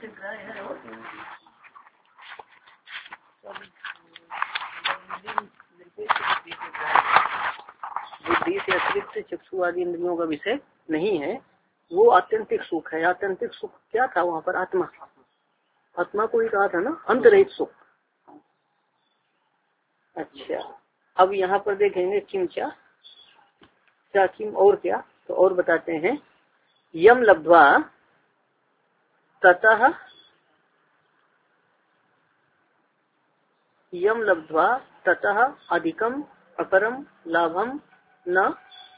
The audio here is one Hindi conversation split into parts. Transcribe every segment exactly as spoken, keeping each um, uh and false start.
बुद्धि से अतिरिक्त चक्षु आदि इंद्रियों का विषय नहीं है, वो आत्यंतिक सुख है। आत्यंतिक सुख क्या था वहाँ पर? आत्मा। आत्मा को ही कहा था ना, अंतरहित सुख। अच्छा, अब यहाँ पर देखेंगे किम क्या क्या किम और क्या, तो और बताते हैं यम लब्ध्वा ततः यम लब्ध्वा ततः अधिकम अपरम लाभम न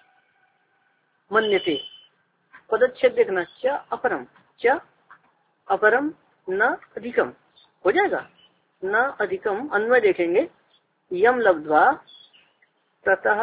मन्यते। पदच्छेद देखना, च अपरम च अपरम न अधिकम हो जाएगा, न अधिकम। अन्वय देखेंगे यम लब्ध्वा ततः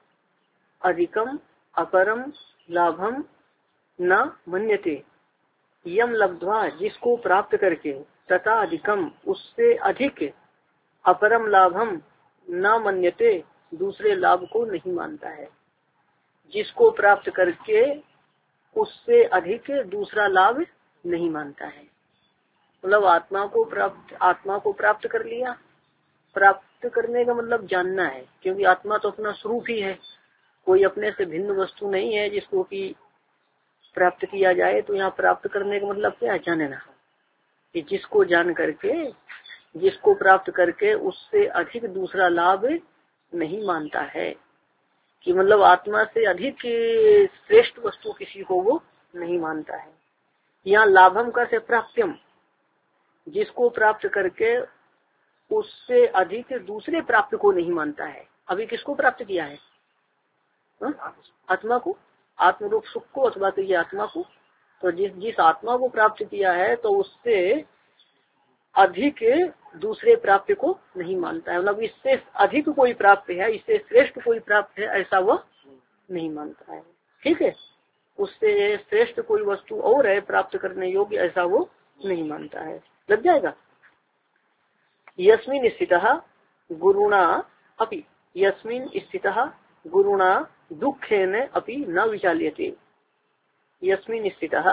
अधिकम अपरम लाभम न मन्यते। यम लब्ध्वा जिसको प्राप्त करके, तथा अधिकम उससे अधिक, अपरम लाभम न मन्यते दूसरे लाभ को नहीं मानता है। जिसको प्राप्त करके उससे अधिक दूसरा लाभ नहीं मानता है। मतलब आत्मा को प्राप्त आत्मा को प्राप्त कर लिया। प्राप्त करने का मतलब जानना है, क्योंकि आत्मा तो अपना स्वरूप ही है, कोई अपने से भिन्न वस्तु नहीं है जिसको कि प्राप्त किया जाए। तो यहाँ प्राप्त करने का मतलब क्या है? जानना। कि जिसको जान करके, जिसको प्राप्त करके उससे अधिक दूसरा लाभ नहीं मानता है। कि मतलब आत्मा से अधिक श्रेष्ठ वस्तु किसी को वो नहीं मानता है। यहाँ लाभम का से प्राप्त्यम, जिसको प्राप्त करके उससे अधिक दूसरे प्राप्त को नहीं मानता है। अभी किसको प्राप्त किया है? हा? आत्मा को, आत्मरूप सुख को, अथवा तो ये आत्मा को। तो जिस जिस आत्मा को प्राप्त किया है तो उससे अधिक दूसरे प्राप्त को नहीं मानता है। मतलब इससे अधिक कोई प्राप्त है, इससे श्रेष्ठ कोई प्राप्त है, ऐसा वह नहीं मानता है। ठीक है, उससे श्रेष्ठ कोई वस्तु और है प्राप्त करने योग्य, ऐसा वो नहीं मानता है। लग जाएगा। यस्मिन स्थितः गुरुणा अपि, यस्मिन स्थितः गुरुणा दुखेन अपि न विचाल्यते। यस्मिन स्थितः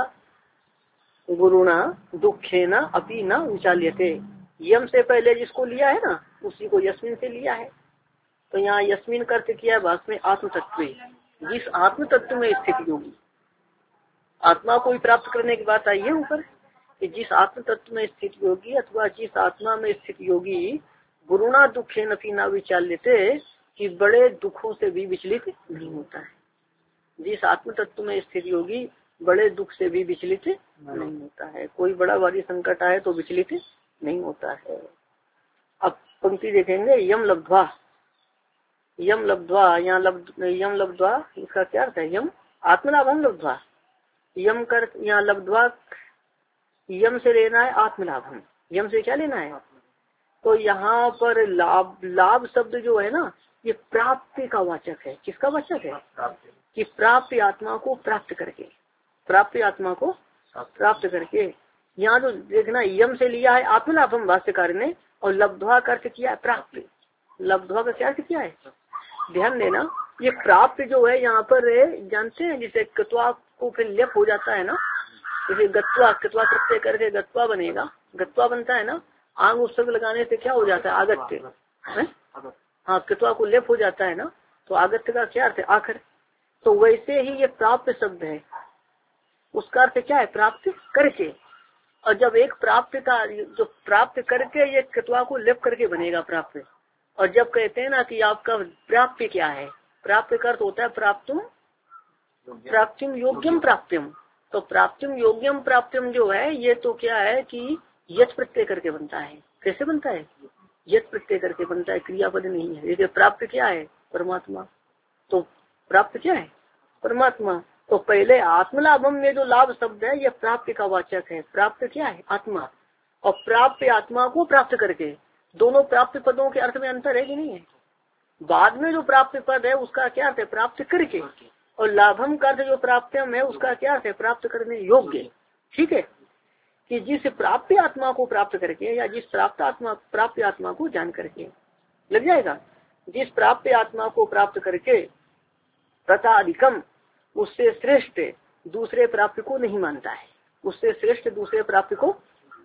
गुरुणा दुखेन अपि न विचाल्यते। यम से पहले जिसको लिया है ना, उसी को यस्मिन से लिया है। तो यहाँ यस्मिन का अर्थ किया है भाष्य में आत्म तत्व। जिस आत्म तत्व में स्थित योगी, आत्मा को ही प्राप्त करने की बात आई है ऊपर, कि जिस आत्म तत्व में स्थित योगी अथवा जिस आत्मा में स्थित योगी गुरुणा दुखेन अपि न विचाल्यते, कि बड़े दुखों से भी विचलित नहीं होता है। जिस आत्म तत्व में स्थित योगी बड़े दुख से भी विचलित नहीं होता है। कोई बड़ा भारी संकट आए तो विचलित नहीं होता है। अब पंक्ति देखेंगे यम लब्ध्वा। यम लब्ध्वा, यहाँ लब्ध यम लब्ध्वा इसका क्या अर्थ है? यम आत्मलाभम लब्ध्वा। यम कर यहाँ लब्ध्वा, यम से लेना है आत्मलाभम। यम से क्या लेना है? तो यहाँ पर लाभ, लाभ शब्द जो है ना, ये प्राप्ति का वाचक है। किसका वाचक है? कि प्राप्त आत्मा को प्राप्त करके, प्राप्त आत्मा को प्राप्त करके। यहाँ जो देखना यम से लिया है आत्मलाभम भाष्यकार ने, और लब्ध्वा का अर्थ किया है प्राप्त। लब्ध्वा का क्या अर्थ किया है? ध्यान देना, ये प्राप्त जो है यहाँ पर जानते हैं, जिसे कत्वा को फिर लेप हो जाता है ना, जैसे गत्वा, कत्वा प्रत्यय करके गत्वा बनेगा, गत्वा बनता है ना। आंग उत्सर्ग लगाने से क्या हो जाता है? आगत्य है। हाँ, कत्वा को लेप हो जाता है ना, तो आगत्य का क्या अर्थ है? आखिर। तो वैसे ही ये प्राप्त शब्द है, उसका अर्थ क्या है? प्राप्त करके। और जब एक प्राप्त का जो प्राप्त करके ये कत्वा को लेप करके बनेगा प्राप्त। और जब कहते हैं ना कि आपका प्राप्त क्या है, प्राप्त का अर्थ होता है प्राप्तुम प्राप्तिम योग्यम प्राप्तिम। तो प्राप्तिम योग्यम प्राप्तिम जो है, ये तो क्या है कि यत प्रत्यय करके बनता है। कैसे बनता है? यत प्रत्यय करके बनता है, क्रियापद नहीं है। ये प्राप्त क्या है? परमात्मा। तो प्राप्त क्या है? परमात्मा। तो पहले आत्मलाभम में जो लाभ शब्द है, ये प्राप्त का वाचक है। प्राप्त क्या है? आत्मा। और प्राप्त आत्मा को प्राप्त करके, दोनों प्राप्त पदों के अर्थ में अंतर है कि नहीं है? बाद में जो प्राप्त पद है उसका क्या अर्थ है? प्राप्त करके। और लाभम का अर्थ जो प्राप्तम है उसका क्या अर्थ है? प्राप्त करने योग्य। ठीक है, कि जिस प्राप्त आत्मा को प्राप्त करके, या जिस प्राप्त आत्मा प्राप्त आत्मा को जान करके। लग जाएगा। जिस प्राप्त आत्मा को प्राप्त करके तथा अधिकम, उससे श्रेष्ठ दूसरे प्राप्त को नहीं मानता है। उससे श्रेष्ठ दूसरे प्राप्त को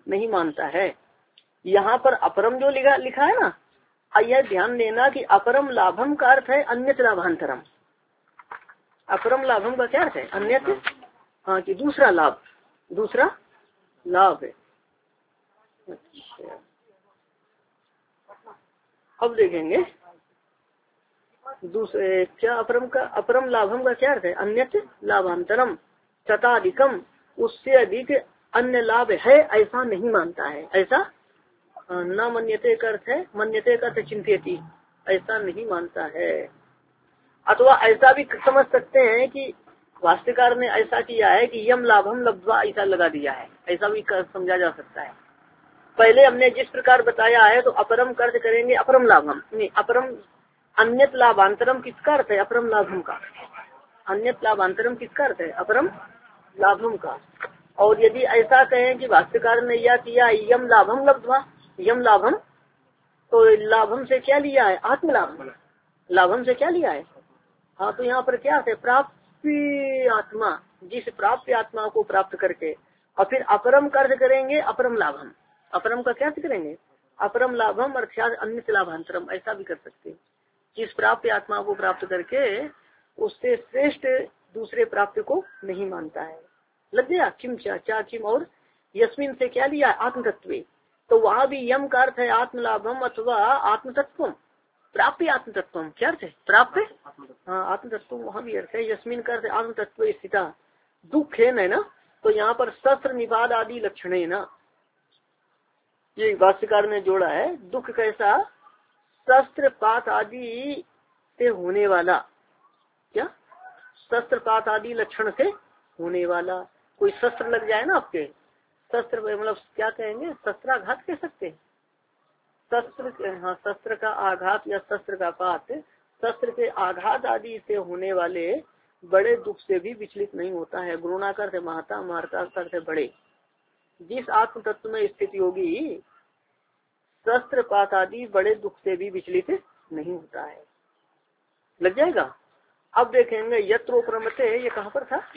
नहीं मानता है। यहाँ पर अपरम जो लिखा लिखा है ना, यह ध्यान देना कि अपरम लाभम का अर्थ है अन्यत्र लाभांतरम। अपरम लाभम का क्या अर्थ है? अन्यत्र, हाँ, कि दूसरा लाभ, दूसरा लाभ है। अच्छा, अब देखेंगे दूसरे क्या अपरम का, अपरम लाभम का क्या अर्थ है? अन्यत्र लाभांतरम तथाधिकम, उससे अधिक अन्य लाभ है ऐसा नहीं मानता है। ऐसा न मन्यते का अर्थ है, मन्यते का अर्थ चिंत्यति, ऐसा नहीं मानता है। अथवा ऐसा भी समझ सकते हैं कि वास्तुकार ने ऐसा किया है कि यम लाभम लब्ध्वा ऐसा लगा दिया है, ऐसा भी समझा जा सकता है। पहले हमने जिस प्रकार बताया है तो अपरम का अर्थ करेंगे अपरम लाभम, नहीं अपरम अन्यत लाभांतरम किसका अर्थ है? अपरम लाभम का। अन्यत लाभांतरम किसका अर्थ है? अपरम लाभम का। और यदि ऐसा कहें कि वास्तुकार ने यह किया यम लाभम लब्ध्वा, यम लाभम, तो लाभम से क्या लिया है? आत्म लाभ। लाभम से क्या लिया है? हाँ, तो यहाँ पर क्या है? प्राप्ति आत्मा, जिस प्राप्ति आत्मा को प्राप्त करके, और फिर अपरम का अर्थ करेंगे अपरम लाभम। अपरम का क्या अर्थ करेंगे? अपरम लाभम अर्थात अन्य लाभांतरम, ऐसा भी कर सकते हैं। जिस प्राप्ति आत्मा को प्राप्त करके उससे श्रेष्ठ दूसरे प्राप्ति को नहीं मानता है। लग गया? किम चा, चा किम, और यस्मिन से क्या लिया? आत्म तत्व। तो वहाँ भी यम का अर्थ है आत्म लाभम अथवा आत्म तत्व, प्राप्ति आत्म तत्व। क्या अर्थ है? प्राप्त, हाँ, आत्म तत्व वहाँ भी अर्थ है। यस्मिन का अर्थ आत्म तत्व स्थिता दुख है ना, तो यहाँ पर शस्त्र निवाद आदि लक्षण है ना, ये भाष्यकार ने जोड़ा है। दुख कैसा? शस्त्र पात आदि से होने वाला, क्या? शस्त्र पात आदि लक्षण से होने वाला। कोई शस्त्र लग जाए ना आपके, शस्त्र मतलब क्या कहेंगे? शस्त्राघात कह सकते हैं। शस्त्र, हाँ, शस्त्र का आघात या शस्त्र का पात, शस्त्र के आघात आदि से होने वाले बड़े दुख से भी विचलित नहीं होता है। गुरुणाकर से महता, मारता से बड़े। जिस आत्म तत्व में स्थित योगी शस्त्र पात आदि बड़े दुख से भी विचलित नहीं होता है। लग जाएगा? अब देखेंगे यत्रोप्रमते, ये कहाँ पर था?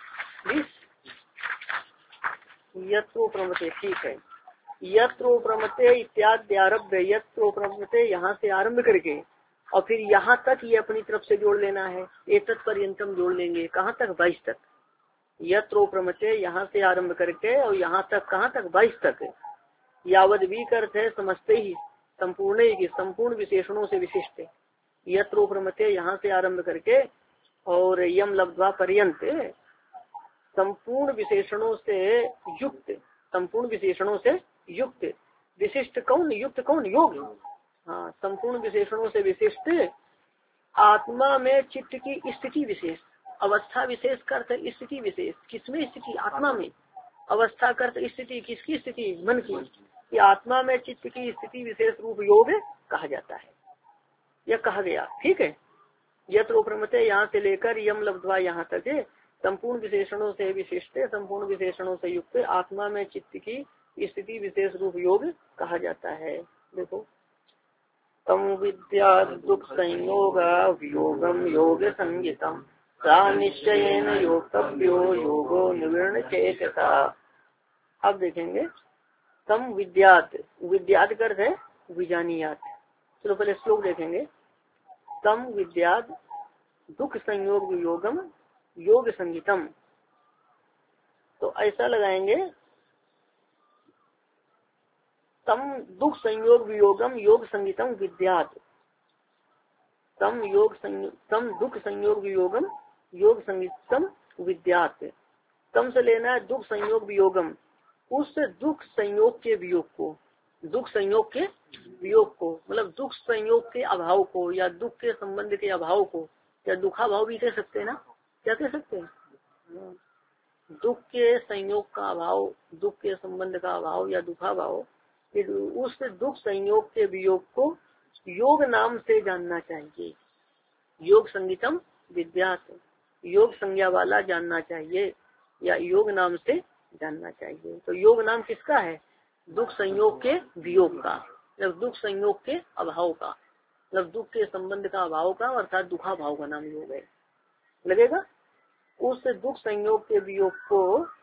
यत्रोप्रमते, ठीक है। यत्रोप्रमते इत्यादि आरभ्य, यत्रोप्रमते यहाँ से आरंभ करके और फिर यहाँ तक ये अपनी तरफ से जोड़ लेना है। एतत् पर्यंतम जोड़ लेंगे, कहाँ तक? बाईस तक। यत्रोप्रमते यहाँ से आरंभ करके और यहाँ तक, कहाँ तक? बाईस तक। यावद भी अर्थ है समझते ही संपूर्ण ही, संपूर्ण विशेषणों से विशिष्ट। यत्रोप्रमते यहाँ से आरंभ करके और यम लब्ध्वा पर्यंत संपूर्ण विशेषणों से युक्त, संपूर्ण विशेषणों से युक्त। विशिष्ट कौन? युक्त कौन? योग। हाँ, संपूर्ण विशेषणों से विशिष्ट आत्मा में चित्त की स्थिति विशेष, अवस्था विशेष का अर्थ स्थिति विशेष। किसमें स्थिति? आत्मा में। अवस्था का अर्थ स्थिति, किसकी स्थिति? मन की। कि आत्मा में चित्त की स्थिति विशेष रूप योग कहा जाता है, यह कहा गया। ठीक है। यत्रोप्रमते यहाँ से लेकर यम लब्ध्वा यहाँ तक है संपूर्ण विशेषणों से विशिष्ट, संपूर्ण विशेषणों से युक्त आत्मा में चित्त की स्थिति विशेष रूप योग कहा जाता है। देखो, तम विद्या दुख संयोग वियोगम योग संगीतम सा निश्चयेन योक्तव्यो योगो निवृण चेतसा। अब देखेंगे तम विद्यात, विद्यात कर है विजानियात। चलो पहले श्लोक देखेंगे। तम विद्यात दुख संयोग वियोगम योग संगीतम, तो ऐसा लगाएंगे तम दुख संयोग वियोगम योग संगीतम विद्यात। तम योग तम दुख संयोग वियोगम योग संगीतम विद्यात। तम से लेना है दुख संयोग वियोगम, उस दुख संयोग के वियोग को, दुख संयोग के वियोग को मतलब दुख संयोग के अभाव को या दुख के संबंध के अभाव को, या दुखाभाव भी कह सकते हैं ना, क्या कह सकते हैं? दुख के संयोग का अभाव, दुख के संबंध का अभाव या दुखाभाव, उस दुख संयोग के वियोग को योग नाम से जानना चाहिए। योग संगीतम विद्यात, योग संज्ञा वाला जानना चाहिए या योग नाम से जानना चाहिए। तो योग नाम किसका है? दुख संयोग के वियोग का, मतलब दुख संयोग के अभाव का, मतलब दुख के संबंध का अभाव का, अर्थात दुखा भाव का नाम योग है। लगेगा? उस दुख संयोग के वियोग को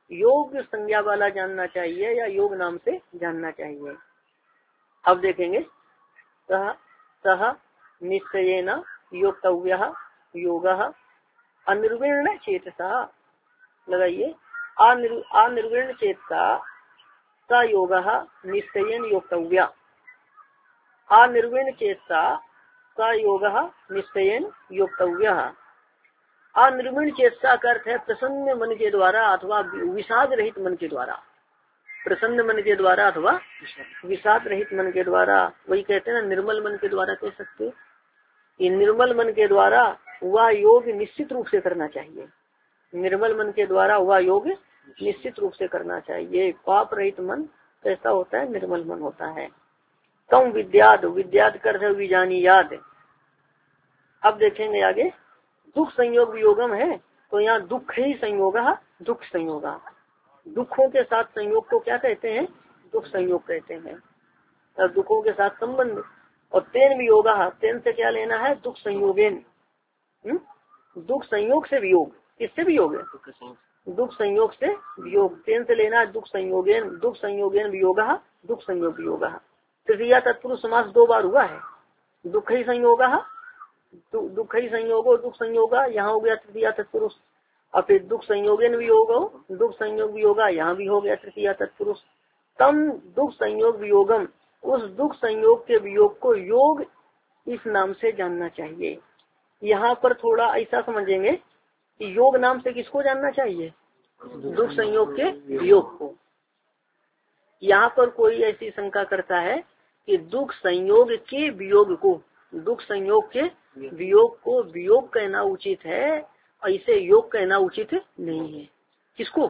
योग संज्ञा वाला जानना चाहिए या योग नाम से जानना चाहिए। अब देखेंगे, सह सह निश्चयेन योक्तव्यः योगः अनिर्विण्ण चेतसा, लगाइए, अनिर्विण्ण चेतसा स योगः निश्चयेन योक्तव्य। अनिर्विण्ण चेतसा स योगः निश्चयेन योक्तव्यः। अनिर्विण्ण चेतसा का अर्थ है प्रसन्न मन के द्वारा अथवा विषाद रहित मन के द्वारा, प्रसन्न मन के द्वारा अथवा विषाद रहित मन के द्वारा। वही कहते हैं ना, निर्मल मन के द्वारा कह सकते। ये निर्मल मन के द्वारा वह योग निश्चित रूप से करना चाहिए। निर्मल मन के द्वारा वह योग निश्चित रूप से करना चाहिए। पाप रहित मन कैसा होता है? निर्मल मन होता है। तम विद्याद, विद्याद कर विजानी याद। अब देखेंगे आगे, दुख संयोग वियोगम है, तो यहाँ दुख ही संयोग, दुख संयोग, दुखों के साथ संयोग को क्या कहते हैं? दुख संयोग कहते हैं। तो दुखों के साथ संबंध। और तेन वियोग, तेन से क्या लेना है? दुख संयोगेन, दुख संयोग से वियोग। किससे वियोग है? दुख संयोग से वियोग। तेन से लेना है दुख संयोगेन, दुख संयोगेन वियोग, दुख संयोग वियोग। तृतीया तत्पुरुष समास दो बार हुआ है। दुख ही संयोग, दुख ही संयोगो दुख संयोग, यहाँ हो गया तृतीया तत्पुरुष। और फिर दुख संयोगेन वियोगो, दुख संयोग वियोगा, यहाँ भी हो गया तृतीया तत्पुरुष। तम दुख संयोग वियोगम, उस दुख संयोग के वियोग को योग इस नाम से जानना चाहिए। यहाँ पर थोड़ा ऐसा समझेंगे कि योग नाम से किसको जानना चाहिए? दुख संयोग के वियोग को। यहाँ पर कोई ऐसी शंका करता है कि दुख संयोग के वियोग को, दुख संयोग के वियोग को वियोग कहना उचित है, ऐसे योग कहना उचित नहीं है। किसको?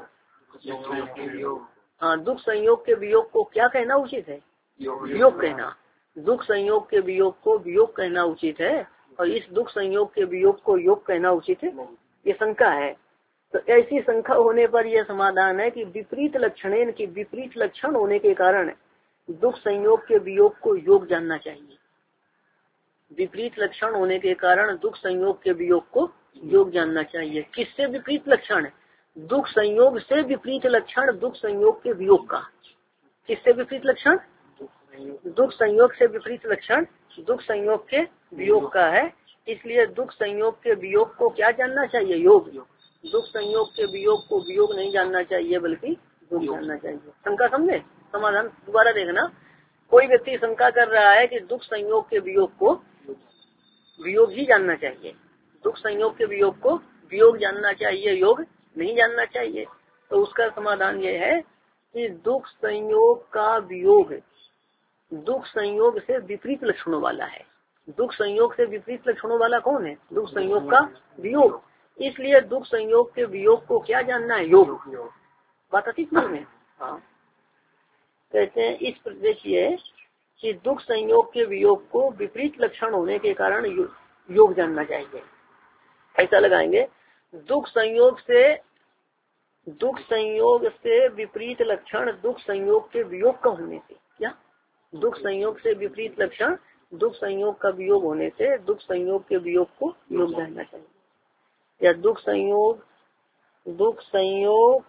हाँ, दुख संयोग के वियोग को क्या कहना उचित है? वियोग कहना। दुख संयोग के वियोग को वियोग कहना उचित है, और इस दुख संयोग के वियोग को योग कहना उचित है, ये शंका है। तो ऐसी शंका होने पर यह समाधान है कि विपरीत लक्षणेन की विपरीत लक्षण होने के कारण दुख संयोग के वियोग को योग जानना चाहिए। विपरीत लक्षण होने के कारण दुख संयोग के वियोग को योग जानना चाहिए। किससे विपरीत लक्षण? दुख संयोग से विपरीत लक्षण दुख संयोग के वियोग का। किससे विपरीत लक्षण? दुख संयोग से विपरीत लक्षण दुख संयोग के वियोग का है। इसलिए दुख संयोग के वियोग को क्या जानना चाहिए? योग। दुख संयोग के वियोग को वियोग नहीं जानना चाहिए, बल्कि योग जानना चाहिए। शंका समझे? समाधान दोबारा देखना। कोई व्यक्ति शंका कर रहा है कि दुख संयोग के वियोग को वियोग ही जानना चाहिए, दुख संयोग के वियोग को वियोग जानना चाहिए, योग नहीं जानना चाहिए। तो उसका समाधान यह है कि दुख संयोग का वियोग दुख संयोग से विपरीत लक्षणों वाला है। दुख संयोग से विपरीत लक्षणों वाला कौन है? दुख संयोग का वियोग। इसलिए दुख संयोग के वियोग को क्या जानना है? योग। बात अतीत में हाँ कहते हैं। इस देखिए कि दुख संयोग के वियोग को विपरीत लक्षण होने के कारण यो, योग जानना चाहिए। ऐसा लगाएंगे, दुख संयोग से दुख संयोग से विपरीत लक्षण दुख संयोग के वियोग का होने से, क्या दुख संयोग से विपरीत लक्षण दुख संयोग का वियोग होने से दुख संयोग के वियोग को योग जानना चाहिए। या दुख संयोग दुख संयोग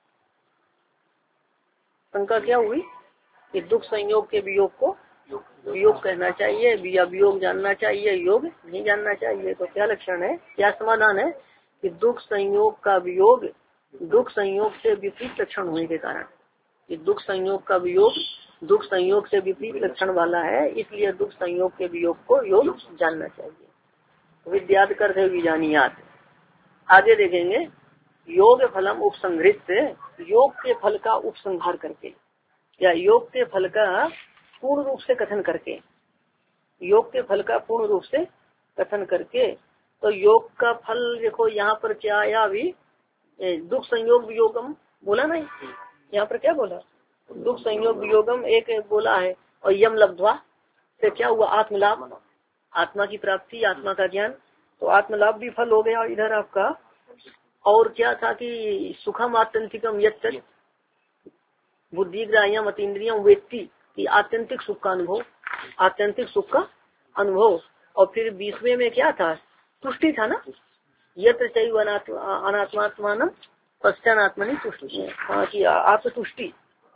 शंका क्या हुई कि दुख संयोग के वियोग को वियोग कहना चाहिए या वियोग जानना चाहिए, योग नहीं जानना चाहिए। तो क्या लक्षण है, क्या समाधान है कि दुख संयोग का वियोग दुख संयोग से विपरीत लक्षण होने के कारण, कि दुख संयोग का वियोग दुख संयोग से विपरीत लक्षण वाला है, इसलिए दुख संयोग के वियोग को योग जानना चाहिए। विद्याद कर विजानियात। आगे देखेंगे, योग फलम उपसंहृत से, योग के फल का उपसंहार करके या योग के फल का पूर्ण रूप से कथन करके, योग के फल का पूर्ण रूप से कथन करके। तो योग का फल देखो यहाँ पर क्या आया, अभी दुख संयोग वियोगम बोला नहीं, यहाँ पर क्या बोला? दुख संयोग वियोगम एक, एक बोला है। और यम लब्ध्वा से क्या हुआ? आत्मलाभ, आत्मा की प्राप्ति, आत्मा का ज्ञान। तो आत्मलाभ भी फल हो गया इधर आपका। और क्या था कि सुखम आत्यंतिकम यत् बुद्धि ग्राह्यम अतीन्द्रियम वेत्ति, कि आत्यंतिक सुख का अनुभव, आत्यंतिक सुख का अनुभव। और फिर बीसवें में क्या था? तुष्टि था ना, यत्र चैव अनात्मात्मानम पश्चात्मनि तुष्टि, हाँ कि आत्मतुष्टि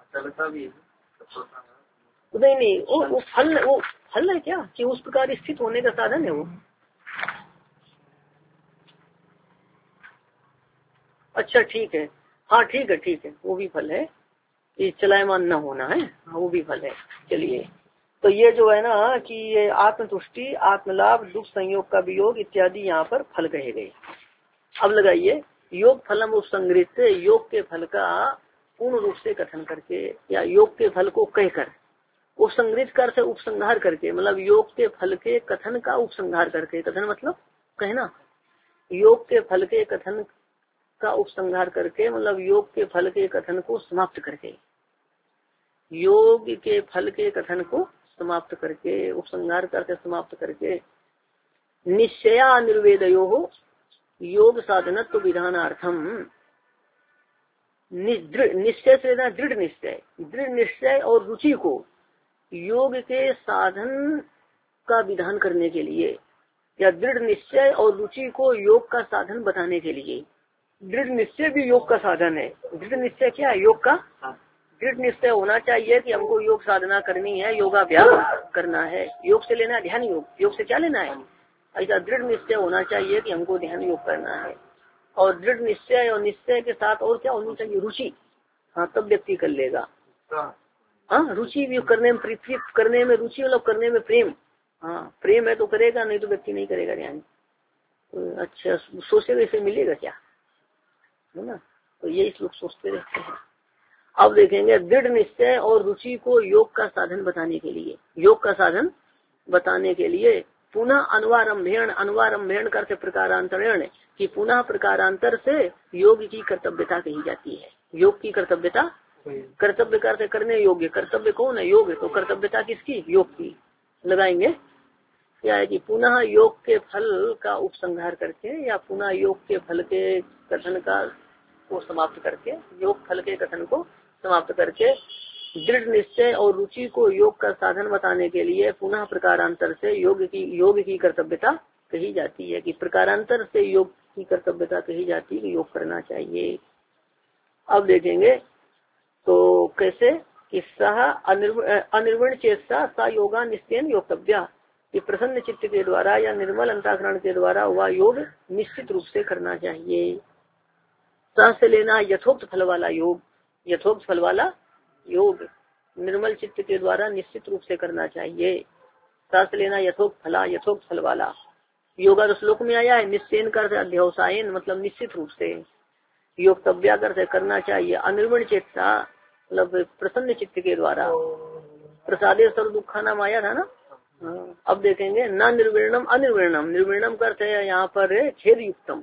नहीं नहीं वो वो फल वो फल है क्या कि उस प्रकार स्थित होने का साधन है वो। अच्छा ठीक है, हाँ ठीक है ठीक है, वो भी फल है, ये चलायमान न होना है, हाँ वो भी फल है। चलिए, तो ये जो है ना कि ये आत्मतुष्टि, आत्मलाभ, दुख संयोग का वियोग इत्यादि यहाँ पर फल कहे गए। अब लगाइए, योग फलम उपसंग्रहित, योग के फल का पूर्ण रूप से कथन करके या योग के फल को कहकर, उपसंग्रहित कर से उपसंहार करके, मतलब योग के फल के कथन का उपसंहार करके, कथन मतलब कहना, योग के फल के कथन का उपसंहार करके, मतलब योग के फल के कथन को समाप्त करके, योग के फल के कथन को समाप्त करके, उपसंहार करके समाप्त करके, निश्चया निर्वेदयो हो योग साधनत्व विधानार्थम, निश्चय से लेना दृढ़ निश्चय, दृढ़ निश्चय और रुचि को योग के साधन का विधान करने के लिए, या दृढ़ निश्चय और रुचि को योग का साधन बताने के लिए। दृढ़ निश्चय भी योग का साधन है। दृढ़ निश्चय क्या है? योग का दृढ़ निश्चय होना चाहिए कि हमको योग साधना करनी है, योगाभ्यास करना है। योग से लेना ध्यान योग, योग से क्या लेना है? ऐसा दृढ़ निश्चय होना चाहिए कि हमको ध्यान योग करना है। और दृढ़ निश्चय और निश्चय के साथ और क्या होनी चाहिए? रुचि। हाँ, तब व्यक्ति कर लेगा। हाँ, रुचि भी करने में, पृथ्वी करने में रुचि, मतलब करने में प्रेम। हाँ, प्रेम है तो करेगा, नहीं तो व्यक्ति नहीं करेगा ध्यान। तो अच्छा, सोचे वैसे मिलेगा क्या, है ना? तो यही लोग सोचते रहते हैं। अब देखेंगे, दृढ़ निश्चय और रुचि को योग का साधन बताने के लिए, योग का साधन बताने के लिए पुनः अनुवारंभेण, अनुवारंभेण करते प्रकारांतरण, कि पुनः प्रकारांतर से योग की कर्तव्यता कही जाती है। योग की कर्तव्यता, कर्तव्य करते करने योग्य, कर्तव्य कौन है? योग है। तो कर्तव्यता किसकी? योग की। लगाएंगे क्या है कि पुनः योग के फल का उपसंहार करके, या पुनः योग के फल के कथन का को समाप्त करके, योग फल के कथन को समाप्त करके दृढ़ निश्चय और रुचि को योग का साधन बताने के लिए पुनः प्रकारांतर से योग की योग की कर्तव्यता कही जाती है। कि प्रकारांतर से योग की कर्तव्यता कही जाती है कि योग करना चाहिए। अब देखेंगे तो कैसे कि सह अनिर्वण चेष्टा सा योगा निश्चयन योगतव्या, कि प्रसन्न चित्त के द्वारा या निर्मल अंतःकरण के द्वारा वह योग निश्चित रूप से करना चाहिए। सह से लेना यथोक्त फल वाला योग, यथोक्त फल वाला योग निर्मल चित्त के द्वारा निश्चित रूप से करना चाहिए। सह से लेना यथोक्त फला, यथोक्त फल वाला। योगा तो श्लोक में आया है, निश्चयन कर अध्यवसायन, मतलब निश्चित रूप से। योगतव्या कर करना चाहिए। अनिर्वण चेष्टा मतलब प्रसन्न चित्त के द्वारा। प्रसादे सर्व दुखा नाम आया था ना। हाँ, अब देखेंगे न निर्विणम अनिर्विणम, निर्विणम करते हैं यहाँ पर खेद युक्तम,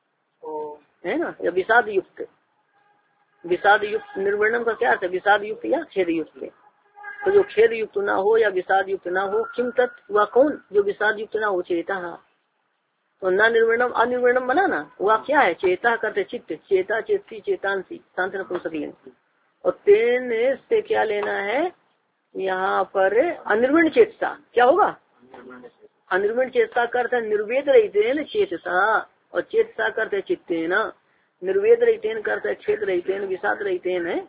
है ना, या विषाद युक्त। विषाद युक्त निर्विणम का क्या अर्थ है? विषाद युक्त या खेद युक्त। तो जो खेद युक्त ना हो या विषाद युक्त ना हो, किम तत्, वह कौन? जो विषाद युक्त ना हो, चेता। तो न निर्विणम अनिर्विणम बना ना, वह क्या है? चेता करते चित्त, चेता चेती चेतांसी शांत नपुंसकलिंग। और तेन से क्या लेना है यहाँ पर? अनिर्विण चेतसा। क्या होगा? अनिर्विण चेतसा करते निर्वेद रहितेन चेतसा, और चेतसा करते चित्तेन। निर्वेद रहितेन करते क्षेत्र रहितेन, विषाद रहितेन है।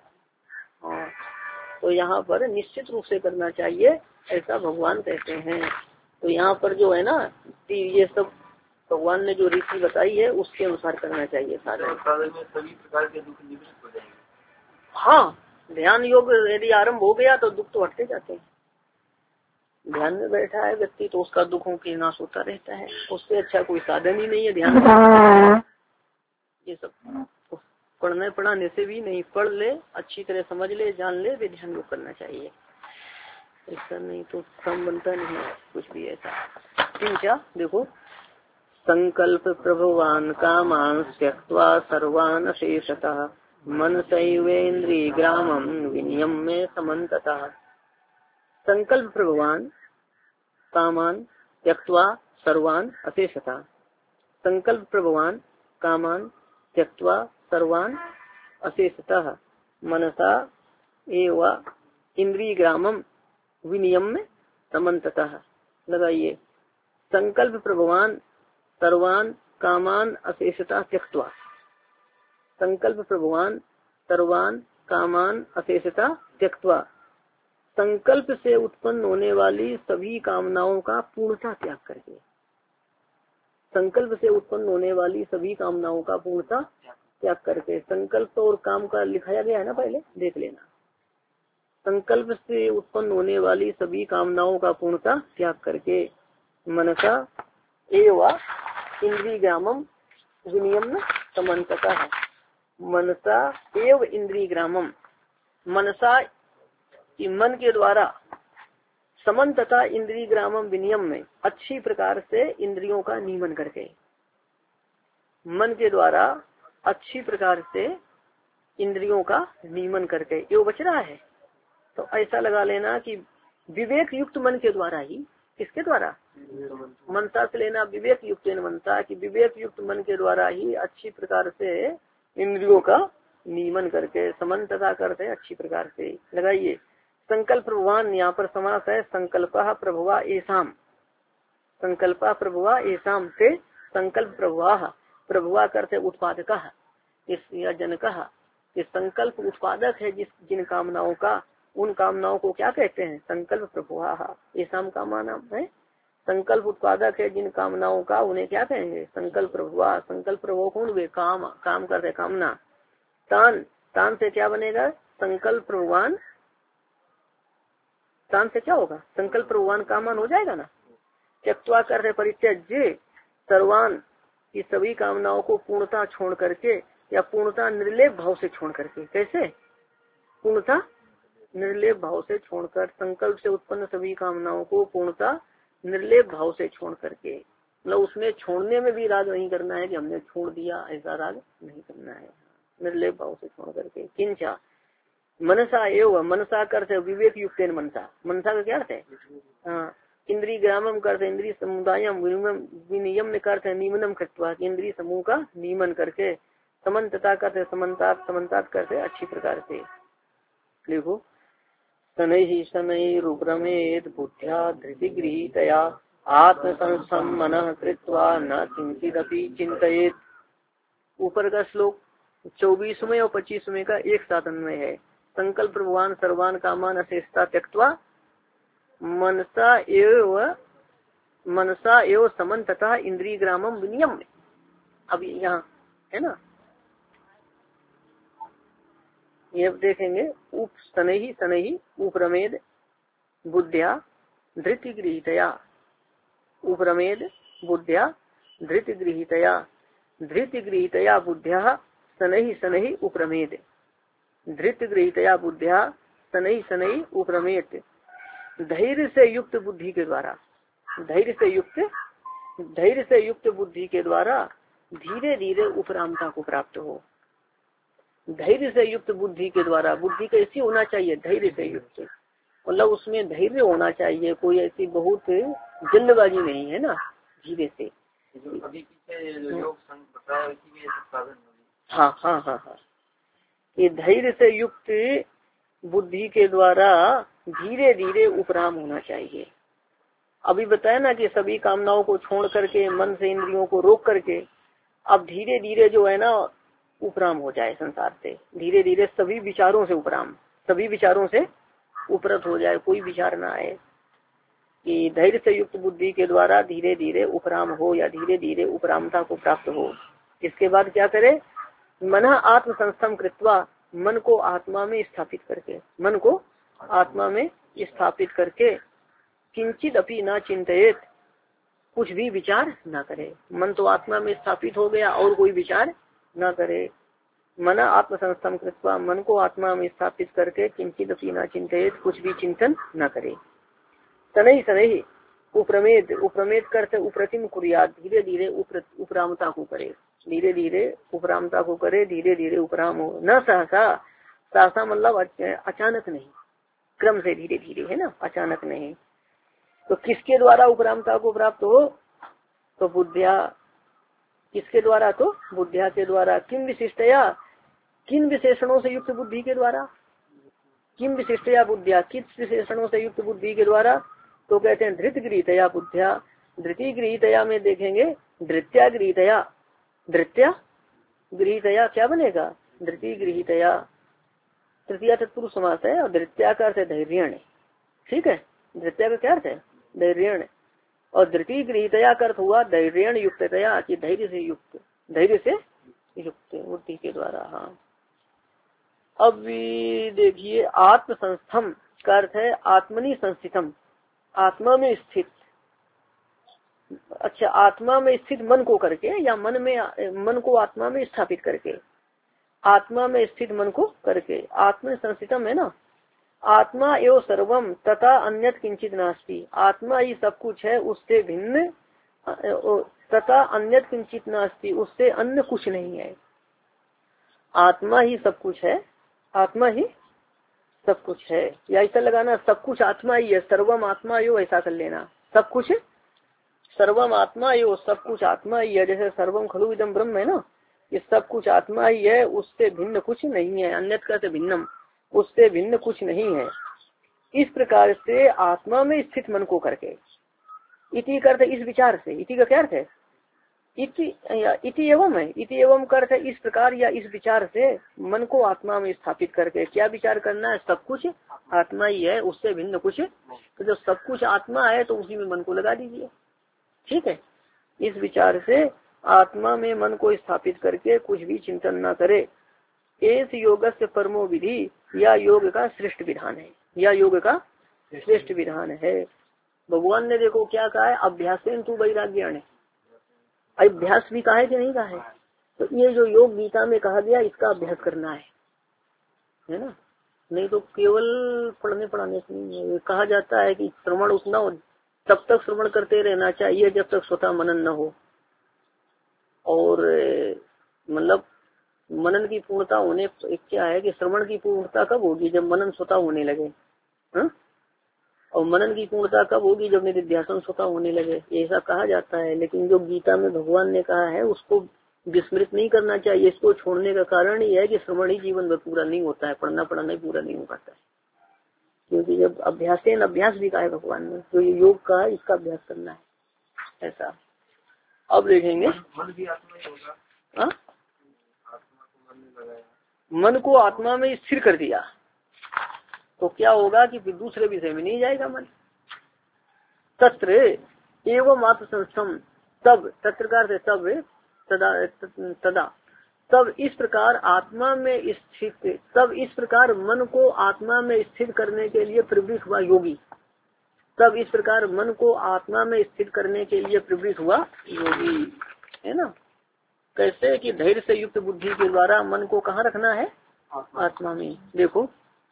तो यहाँ पर निश्चित रूप से करना चाहिए, ऐसा भगवान कहते हैं। तो यहाँ पर जो है ना, ये सब भगवान ने जो रीति बताई है उसके अनुसार करना चाहिए सारे। सभी प्रकार के दुख निवृत्त हो जाएंगे। हाँ, ध्यान योग यदि आरंभ हो गया तो दुख तो हटते जाते हैं। ध्यान में बैठा है व्यक्ति तो उसका दुखों की नाश होता रहता है। उससे अच्छा कोई साधन ही नहीं है ध्यान। ये सब पढ़ने पढ़ाने से भी नहीं, पढ़ ले, अच्छी तरह समझ ले, जान ले, वे ध्यान योग करना चाहिए। ऐसा नहीं तो काम बनता नहीं है कुछ भी ऐसा। तीन क्या देखो, संकल्प प्रभवान कामान त्यक्त्वा सर्वान अशेषतः मन सैवेन्द्रिय ग्रामम विनियम में समन्ततः। संकल्प प्रभवान कामान त्यक्त्वा सर्वान अशेषतः। संकल्प प्रभवान कामान त्यक्त्वा सर्वान अशेषतः मनसा एव इंद्रिय ग्रामम विनियम में समन्ततः। लगाइए, संकल्प प्रभवान सर्वान कामान अशेषता त्यक्त्वा। संकल्प प्रभुवान सर्वान कामान अशेषता त्यक्त्वा, संकल्प से उत्पन्न होने वाली सभी कामनाओं का पूर्णता त्याग करके, संकल्प से उत्पन्न होने वाली सभी कामनाओं का पूर्णता त्याग करके। संकल्प और काम का लिखाया गया है ना, पहले देख लेना। संकल्प से उत्पन्न होने वाली सभी कामनाओं का पूर्णता त्याग करके मनसा एवं इंद्रिय ग्रामम विनियम समन्तता है। मनसा एवं इंद्रिय ग्रामम, मनसा मन के द्वारा, समन तथा इंद्रिय ग्रामम विनियम में अच्छी प्रकार से इंद्रियों का नियमन करके, मन के द्वारा अच्छी प्रकार से इंद्रियों का नियमन करके। ये बच रहा है तो ऐसा लगा लेना कि विवेक युक्त मन के द्वारा ही, किसके द्वारा, मनसा से लेना विवेक युक्त मनसा, कि विवेक युक्त मन के द्वारा ही अच्छी प्रकार से इंद्रियों का नियमन करके, समन तथा करते अच्छी प्रकार से। लगाइए संकल्प प्रभुवान, यहाँ पर समास है संकल्प प्रभुवा एसाम, संकल्प प्रभुवा एसाम से संकल्प प्रभुवा, प्रभुवा करते उत्पादक, इस या जनक, ये संकल्प उत्पादक है जिस जिन कामनाओं का, उन कामनाओं को क्या कहते हैं, संकल्प प्रभुवा। एसाम का माना है संकल्प उत्पादक है जिन कामनाओं का, उन्हें क्या कहेंगे, संकल्प प्रभुवा। संकल्प प्रभु कौन हुए, काम, काम करते कामना। तान, तान से क्या बनेगा, संकल्प प्रभुवान, तान से क्या होगा, संकल्प प्रभुवान कामान हो जाएगा ना। त्यक्त्वा करते परित्यज्य सर्वान, ये सभी कामनाओं को पूर्णता छोड़ करके, या पूर्णता निर्लेप भाव से छोड़ करके। कैसे, पूर्णता निर्लेप भाव से छोड़कर, संकल्प से उत्पन्न सभी कामनाओं को पूर्णता निर्लेप भाव से छोड़ करके, मतलब उसमें छोड़ने में भी राग नहीं करना है कि हमने छोड़ दिया, ऐसा राग नहीं करना है, निर्लेप भाव से छोड़ करके। किंचा मनसा एवं, मनसा करते विवेक युक्त मनसा, मनसा का क्या अर्थ है, हाँ, इंद्रिय ग्रामम करते इंद्रिय समुदायम, विनियम करते नियमनम कृत्वा, इंद्रिय समूह का नियमन करके, समन्तता करते समन्तात, समन्तात करते अच्छी प्रकार से। लिखो शनैः शनैरुपरमेत् बुद्ध्या धृतिगृहीतया आत्मसंस्थं मनः कृत्वा न किंचिदपि चिंतयेत्। ऊपर का श्लोक चौबीसवें और पच्चीसवें का एक साथ अन्वय है। संकल्प प्रभुवान सर्वान कामान अशेषता त्यक्त्वा मनसा एव मनसा एव समन तथा इंद्रिय ग्रामम विनियम। अब यहाँ है ना, ये देखेंगे उप शनैः शनैः उपरमेद बुद्ध्या धृति गृहीतया, उपरमेद बुद्ध्या धृति गृहीतया, धृति गृहीतया बुद्ध्या शनैः शनैः उपरमेद, धृति गृहीतया बुद्ध्या शनैः शनैः उपरमेद। धैर्य से युक्त बुद्धि के द्वारा, धैर्य से युक्त धैर्य से युक्त बुद्धि के द्वारा धीरे धीरे उपरामता को प्राप्त हो। धैर्य से युक्त बुद्धि के द्वारा, बुद्धि कैसी होना चाहिए, धैर्य से युक्त, मतलब उसमें धैर्य होना चाहिए, कोई ऐसी बहुत जल्दबाजी नहीं है ना, धीरे से। अभी पीछे योग संग बताया उसी में साधन। हाँ हाँ हाँ हाँ, ये धैर्य से युक्त बुद्धि के द्वारा धीरे धीरे उपराम होना चाहिए। अभी बताया ना कि सभी कामनाओं को छोड़ करके, मन से इंद्रियों को रोक करके, अब धीरे धीरे जो है ना उपराम हो जाए संसार से, धीरे धीरे सभी विचारों से उपराम, सभी विचारों से उपरत हो जाए, कोई विचार ना आए, कि धैर्य से युक्त बुद्धि के द्वारा धीरे धीरे उपराम हो या धीरे धीरे उपरामता को प्राप्त हो। इसके बाद क्या करे, मन आत्म संस्थम कृत्वा, मन को आत्मा में स्थापित करके, मन को आत्मा में स्थापित करके, किंचित अपि न चिंतयेत, कुछ भी विचार न करे। मन तो आत्मा में स्थापित हो गया और कोई विचार न करे। मन आत्म संस्थम कृत्वा, मन को आत्मा में स्थापित करके, किंचित अपि न चिंतयेत, कुछ भी चिंतन न करे। शनैः शनैः उपरमेद, उपरमेद करते उप्रतिम कुर्यात, धीरे धीरे उपरामता को करे, धीरे धीरे उपरामता को करे, धीरे धीरे उपराम हो। न सहसा, सहसा मतलब अचानक नहीं, क्रम से धीरे धीरे है ना, अचानक नहीं। तो किसके द्वारा उपरामता को प्राप्त हो, तो बुद्धिया, किसके द्वारा, तो बुद्धिया के द्वारा। किन विशिष्टया, किन विशेषणों से युक्त बुद्धि के द्वारा, किन विशिष्टया बुद्धिया, किस विशेषणों से युक्त बुद्धि के द्वारा, तो कहते हैं धृत गृहीतया बुद्धिया। धृति गृहीतया में देखेंगे धृत्या गृहीतया, धृत्या गृहीतया क्या बनेगा, धृति गृहीतया। तृतीया तत्पुरुष समास है और धृत्या का अर्थ है धैर्यण। ठीक है, धृत्या का क्या अर्थ है, धैर्यण। और धृति गृहीतया का अर्थ हुआ धैर्यण युक्तया, कि धैर्य से युक्त, धैर्य से युक्त वृत्ति के द्वारा। हाँ, अब देखिए आत्म संस्थम का अर्थ है आत्मनि संस्थितम, आत्मा में स्थित। अच्छा, आत्मा में स्थित मन को करके या मन में मन को आत्मा में स्थापित करके, आत्मा में स्थित मन को करके। आत्म संस्थितम है ना, आत्मा एवं सर्वम तथा अन्यत किंचित नास्ति, आत्मा ही सब कुछ है, उससे भिन्न तथा अन्यत किंचित नास्ति, उससे अन्य कुछ नहीं है। आत्मा ही सब कुछ है, आत्मा ही सब कुछ है, या ऐसा लगाना सब कुछ आत्मा ही है, सर्वम आत्मा यो, ऐसा कर लेना, सब कुछ सर्वम आत्मा यो, सब कुछ आत्मा ही है। जैसे सर्वम खलु इदम ब्रह्म है ना, ये सब कुछ आत्मा ही है, उससे भिन्न कुछ नहीं है। अन्यत का भिन्नम, उससे भिन्न कुछ नहीं है। इस प्रकार से आत्मा में स्थित मन को करके, इति का अर्थ इस विचार से, इति का क्या अर्थ है, इति इति एवं है, इति एवं का अर्थ इस प्रकार या इस विचार से मन को आत्मा में स्थापित करके। क्या विचार करना है, सब कुछ आत्मा ही है, उससे भिन्न कुछ, तो जब सब कुछ आत्मा है तो उसी में मन को लगा दीजिए। ठीक है, इस विचार से आत्मा में मन को स्थापित करके कुछ भी चिंतन न करे। एस योग से परमो विधि, या योग का श्रेष्ठ विधान है, या योग का श्रेष्ठ विधान है। भगवान ने देखो क्या कहा है, अभ्यासेन तु वैराग्यण, अभ्यास भी कहा है कि नहीं कहा है। तो ये जो योग गीता में कहा गया, इसका अभ्यास करना है, है ना, नहीं तो केवल पढ़ने पढ़ाने से नहीं है। कहा जाता है कि श्रवण उतना हो, तब तक श्रवण करते रहना चाहिए जब तक स्वतः मनन न हो। और मतलब मनन की पूर्णता होने, क्या है कि श्रवण की पूर्णता कब होगी, जब मनन स्वतः होने लगे। हा? और मनन की पूर्णता कब होगी, जब निधिध्यासन स्वतः होने लगे, ऐसा कहा जाता है। लेकिन जो गीता में भगवान ने कहा है उसको विस्मृत नहीं करना चाहिए। इसको छोड़ने का कारण ही है कि श्रवण ही जीवन भर पूरा नहीं होता है, पढ़ना पढ़ना ही पूरा नहीं हो पाता है। क्योंकि जब अभ्यास अभ्यास भी कहा है भगवान ने, जो ये योग का है इसका अभ्यास करना है, ऐसा। अब देखेंगे मन भी आत्मा ही होगा। आ? आत्मा को मन में लगाया, मन को आत्मा में स्थिर कर दिया तो क्या होगा कि फिर दूसरे विषय में नहीं जाएगा मन। तत्र एवं आत्म संस्थम, तब तत्र का अर्थ है तब, तदा तदा तब इस प्रकार आत्मा में स्थित, तब इस प्रकार मन को आत्मा में स्थित करने के लिए प्रवृत्त हुआ योगी। तब इस प्रकार मन को आत्मा में स्थित करने के लिए प्रवृत्त हुआ योगी, है ना। कैसे कि धैर्य से युक्त बुद्धि के द्वारा मन को कहाँ रखना है, आत्मा में। देखो,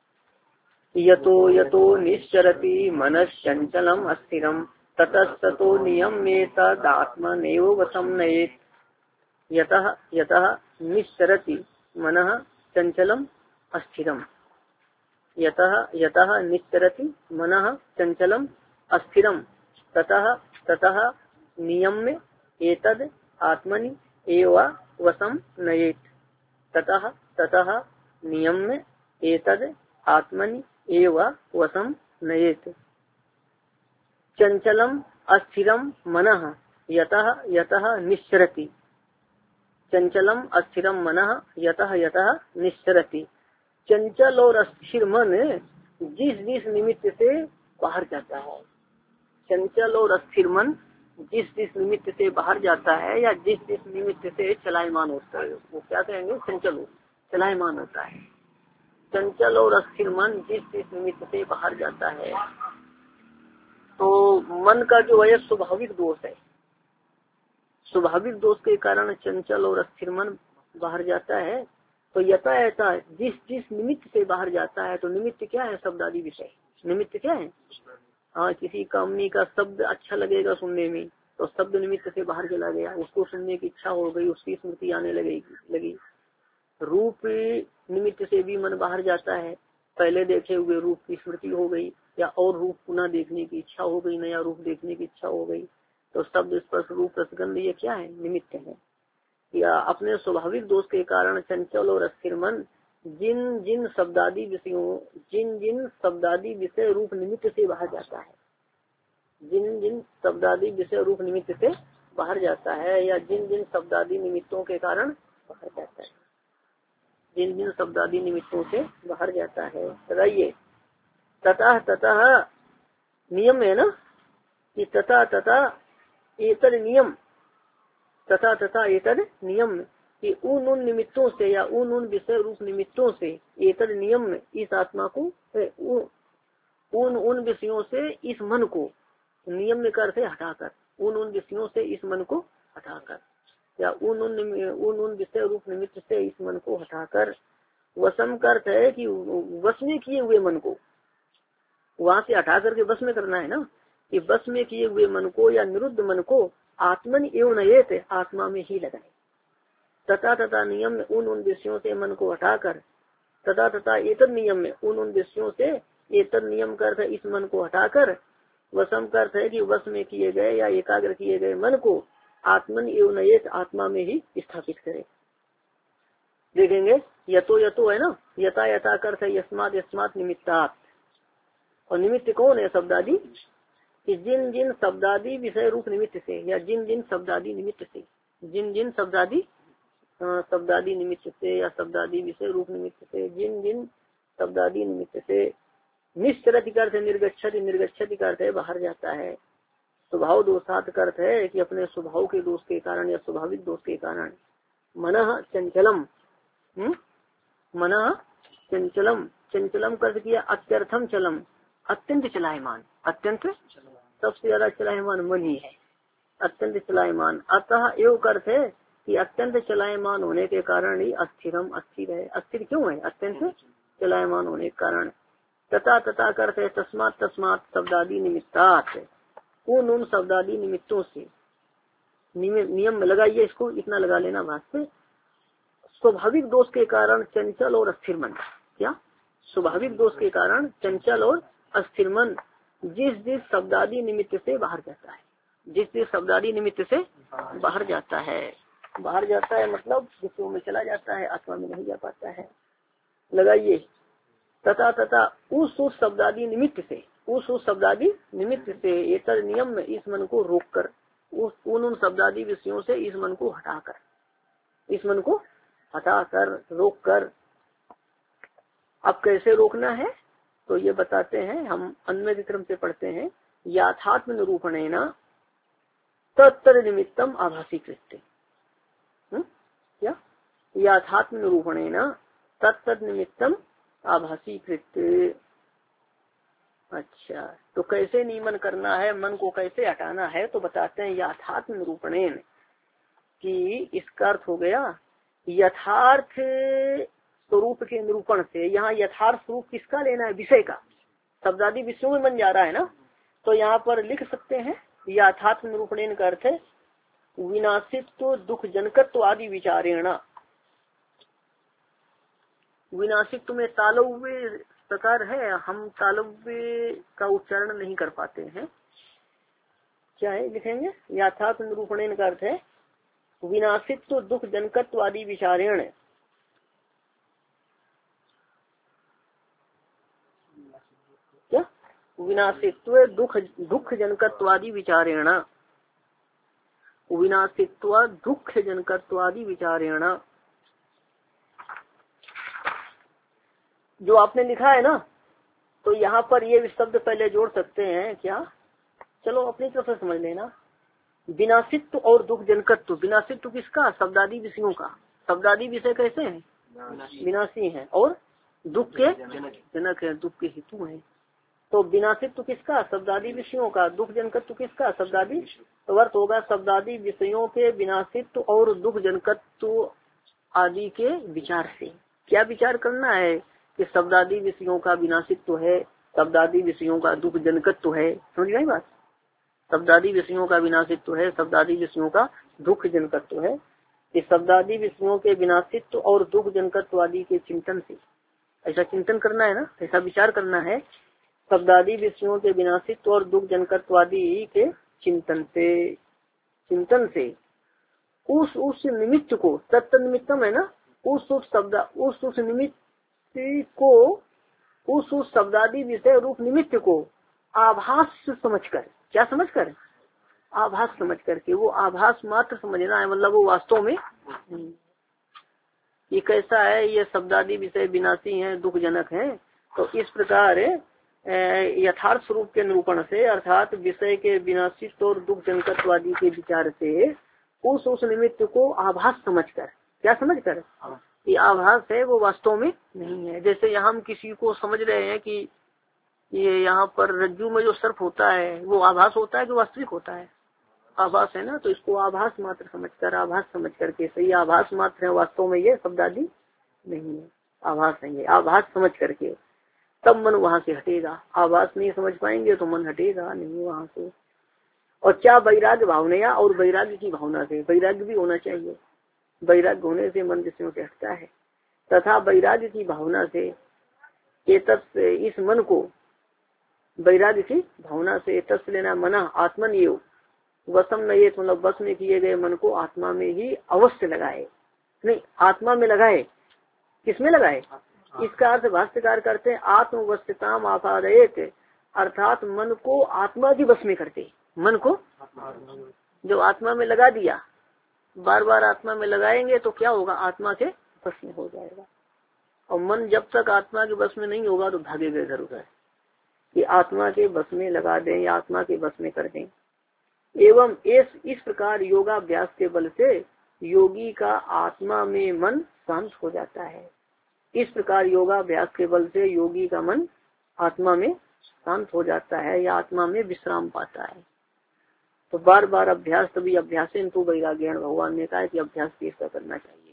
यतो यतो निश्चरति मनश्चंचलम अस्थिरम ततस्ततो नियम्ये तदात्मनेव वशं नयेत्। यतः यतः निश्चरति मनः चंचलम अस्थिरम, यतः यतः निश्चरति मनः चंचलम अस्थिरम ततः ततः नियम्य एतद् आत्मनि एव वशं नयेत्। ततः ततः नियम्य एतद् आत्मनि एव वशं नयेत्। चंचलम अस्थिरम मनः यतः यतः निश्चरति, चंचलम अस्थिरम मनः यतः यतः निश्चरति। चंचल और अस्थिर मन जिस जिस निमित्त से बाहर जाता है, चंचल और अस्थिर मन जिस जिस निमित्त से बाहर जाता है या जिस जिस निमित्त से चलायमान होता है, वो क्या कहेंगे, चंचल चलायमान होता है। चंचल और अस्थिर मन जिस जिस निमित्त से बाहर जाता है, तो मन का जो है स्वाभाविक दोष है, स्वाभाविक दोष के कारण चंचल और अस्थिर मन बाहर जाता है। तो यथा ऐसा जिस जिस निमित्त से बाहर जाता है, तो निमित्त क्या है, शब्द आदि विषय। निमित्त क्या है, हाँ, किसी कामनी का शब्द अच्छा लगेगा सुनने में, तो शब्द निमित्त से बाहर चला गया, उसको सुनने की इच्छा हो गई, उसकी स्मृति आने लगेगी लगी। रूप निमित्त से भी मन बाहर जाता है, पहले देखे हुए रूप की स्मृति हो गई, या और रूप पुनः देखने की इच्छा हो गई, नया रूप देखने की इच्छा हो गई। तो शब्द स्पर्श रूप रसगंध ये क्या है, निमित्त है। या अपने स्वाभाविक दोष के कारण चंचल और अस्थिर मन जिन जिन शब्दादि विषयों, जिन जिन शब्दादि विषय रूप निमित्त से बाहर जाता है, जिन जिन शब्दादि विषय रूप निमित्त से बाहर जाता है, या जिन जिन शब्दादि निमित्तों के कारण बाहर जाता है, जिन जिन शब्दादि निमित्तों से बाहर जाता है। तथा ये तथा तथा नियम है ना कि तथा तथा एतद नियम, तथा तथा एतद नियम कि उन उन निमित्तों से या उन उन विषय रूप निमित्तों से एतद नियम इस आत्मा को, उन उन विषयों से इस मन को, नियम कर से हटाकर, उन उन विषयों से इस मन को हटाकर, या उन उन उन उन विषय रूप निमित्त से इस मन को हटाकर, वशम का अर्थ है कि वश में किए हुए मन को, वहां से हटा करके वश में करना है ना, कि वश में किए हुए मन को या निरुद्ध मन को आत्मन एवं नयेत, आत्मा में ही लगाए। तथा तथा नियम में उन उन विषयों से मन को हटाकर, तथा तथा एतद नियम में उन उन विषयों से, एतद नियम का अर्थ है इस मन को हटाकर, वशम का अर्थ है कि वश में किए गए या एकाग्र किए गए मन को आत्मन एवं नयेत, आत्मा में ही स्थापित करे। देखेंगे यतो यतो है ना, यथा यथा का अर्थ है यस्मात् यस्मात् निमित्तात्, और निमित्त कौन है? शब्दादि, कि जिन जिन शब्दादि विषय रूप निमित्त से, या जिन जिन शब्दादि निमित्त से, जिन जिन शब्दादि शब्दादि निमित्त से या शब्दादि विषय रूप निमित्त से, जिन जिन शब्दादि निमित्त से, निश्चरति का अर्थ है निर्गच्छति, निर्गच्छति का अर्थ है बाहर जाता है। स्वभाव दोषात का अर्थ है कि अपने स्वभाव के दोष के कारण या स्वाभाविक दोष के कारण, मनः चंचलम, मनः चंचलम, चंचलम कर किया अत्यर्थम चलम, अत्यंत चलायमान, अत्यंत सबसे ज्यादा चलायमान मन ही है, अत्यंत चलायमान। अतः एवं अर्थ है कि अत्यंत चलायमान होने के कारण ही अस्थिरम, अस्थिर है। अस्थिर क्यों है? अत्यंत चलायमान होने के कारण। तथा तथा अर्थ है तस्मात तस्मात शब्दादि निमित्तात्, उन उन शब्दादि निमित्तों से, नियम में लगाइए इसको, इतना लगा लेना भाष्य, स्वाभाविक दोष के कारण चंचल और अस्थिर मन, क्या स्वाभाविक दोष के कारण चंचल और अस्थिर मन जिस जिस शब्दादि निमित्त से बाहर जाता है, जिस जिस शब्दादि निमित्त से बाहर जाता है, बाहर जाता है मतलब विषयों में चला जाता है, आत्मा में नहीं जा पाता है। लगाइए तथा तथा उस उस शब्दादि निमित्त से, उस उस शब्दादि निमित्त से एतद नियम में इस मन को रोककर, उस उन उन शब्दादि विषयों से इस मन को हटाकर, इस मन को हटाकर रोककर। अब कैसे रोकना है तो ये बताते हैं, हम अन्य क्रम से पढ़ते हैं। याथात्म निरूपणेन तत्तर निमित्तम आभासी कृत्य, क्या याथात्म निरूपणेन तत्तर निमित्तम आभासी कृत्य। अच्छा, तो कैसे नियमन करना है, मन को कैसे हटाना है, तो बताते हैं यथार्थ निरूपणेन, कि इसका अर्थ हो गया यथार्थ स्वरूप के निरूपण से। यहाँ यथार्थ स्वरूप किसका लेना है? विषय का, शब्दादि विषयों में बन जा रहा है ना, तो यहाँ पर लिख सकते हैं यथार्थ निरूपणेन का अर्थ है विनाशित्व दुख जनकत्व आदि विचारेण। विनाशित्व में तालव्य प्रकार है, हम तालव्य का उच्चारण नहीं कर पाते हैं, क्या है लिखेंगे? यथार्थ निरूपणेन का अर्थ है विनाशित्व दुख जनकत्व आदि विचारेण। क्या? विनाशित्व दुख दुख जनकत्वादि विचारेण, विनाशित्व दुख जनकत्वादि विचारेण। जो आपने लिखा है ना, तो यहाँ पर ये शब्द पहले जोड़ सकते हैं क्या? चलो अपनी तरफ से समझ लेना। विनाशित्व और दुख जनकत्व, विनाशित्व किसका? शब्दादि विषयों का। शब्दादि विषय कैसे हैं? विनाशी हैं, और दुख के जनक है, दुख के हेतु हैं। तो विनाशित्व किसका? शब्दादि विषयों का। दुख जनकत्व किसका? शब्दादि। तो अर्थ होगा शब्दादि विषयों के विनाशित्व और दुख जनकत्व आदि के विचार से। क्या विचार करना है? कि शब्दादि विषयों का विनाशित्व है, शब्दादि विषयों का दुख जनकत्व है। समझ गई बात? शब्दादि विषयों का विनाशित्व है, शब्दादि विषयों का दुख जनकत्व है। इस शब्दादि विषयों के विनाशित्व और दुख जनकत्व आदि के चिंतन से, ऐसा चिंतन करना है ना, ऐसा विचार करना है। शब्दादि विषयों के विनाशित्व और दुख जनकत्व आदि के चिंतन से, चिंतन से उस उस निमित्त को, तत्त निमित्तम है ना, उस उस शब्द उस उस निमित्त को, उस उस शब्दादि विषय रूप निमित्त को आभास समझकर, क्या समझकर? आभास समझ करके, वो आभास मात्र समझना है, मतलब वो वास्तव में ये कैसा है, ये शब्दादि विषय विनाशी हैं, दुख जनक हैं। तो इस प्रकार यथार्थ स्वरूप के निरूपण से अर्थात विषय के विनाशित्व और दुख जनकत्वादि के विचार से उस उस निमित्त को आभास समझकर, क्या समझकर कि आभास है वो वास्तव में नहीं है। जैसे यहाँ हम किसी को समझ रहे हैं कि ये यहाँ पर रज्जू में जो सर्प होता है वो आभास होता है कि वास्तविक होता है, आभास है ना। तो इसको आभास मात्र समझकर, आभास समझ करके, सही आभास मात्र है, वास्तव में ये शब्दादि नहीं है, आभास नहीं है, आभास समझ करके तब मन वहां से हटेगा। आभास नहीं समझ पाएंगे तो मन हटेगा नहीं वहां से। और क्या वैराग्य भावना, और वैराग्य की भावना से, वैराग्य भी होना चाहिए, वैराग्य होने से मन विषयों से हटता है। तथा वैराग्य की भावना से एतत् इस मन को, वैराग्य की भावना से एतत् लेना मना आत्मन ये वसम न ये मतलब बस में किए गए मन को आत्मा में ही अवश्य लगाए, नहीं आत्मा में लगाए, किसमें लगाए, इसका अर्थ भाष्यकार करते हैं आत्मवस्थिताम आपादयेत, अर्थात मन को आत्मा की वश में करते, मन को जो आत्मा में लगा दिया, बार बार आत्मा में लगाएंगे तो क्या होगा, आत्मा के वश में हो जाएगा। और मन जब तक आत्मा के वश में नहीं होगा तो भागेगा इधर उधर, कि आत्मा के वश में लगा दें या आत्मा के वश में कर दें। एवं इस इस प्रकार योगाभ्यास के बल से योगी का आत्मा में मन शांत हो जाता है। इस प्रकार योगाभ्यास के बल से योगी का मन आत्मा में शांत हो जाता है या आत्मा में विश्राम पाता है। तो बार बार अभ्यास, तभी अभ्यास तो वैराग्य, भगवान ने कहा कि अभ्यास कैसा करना चाहिए।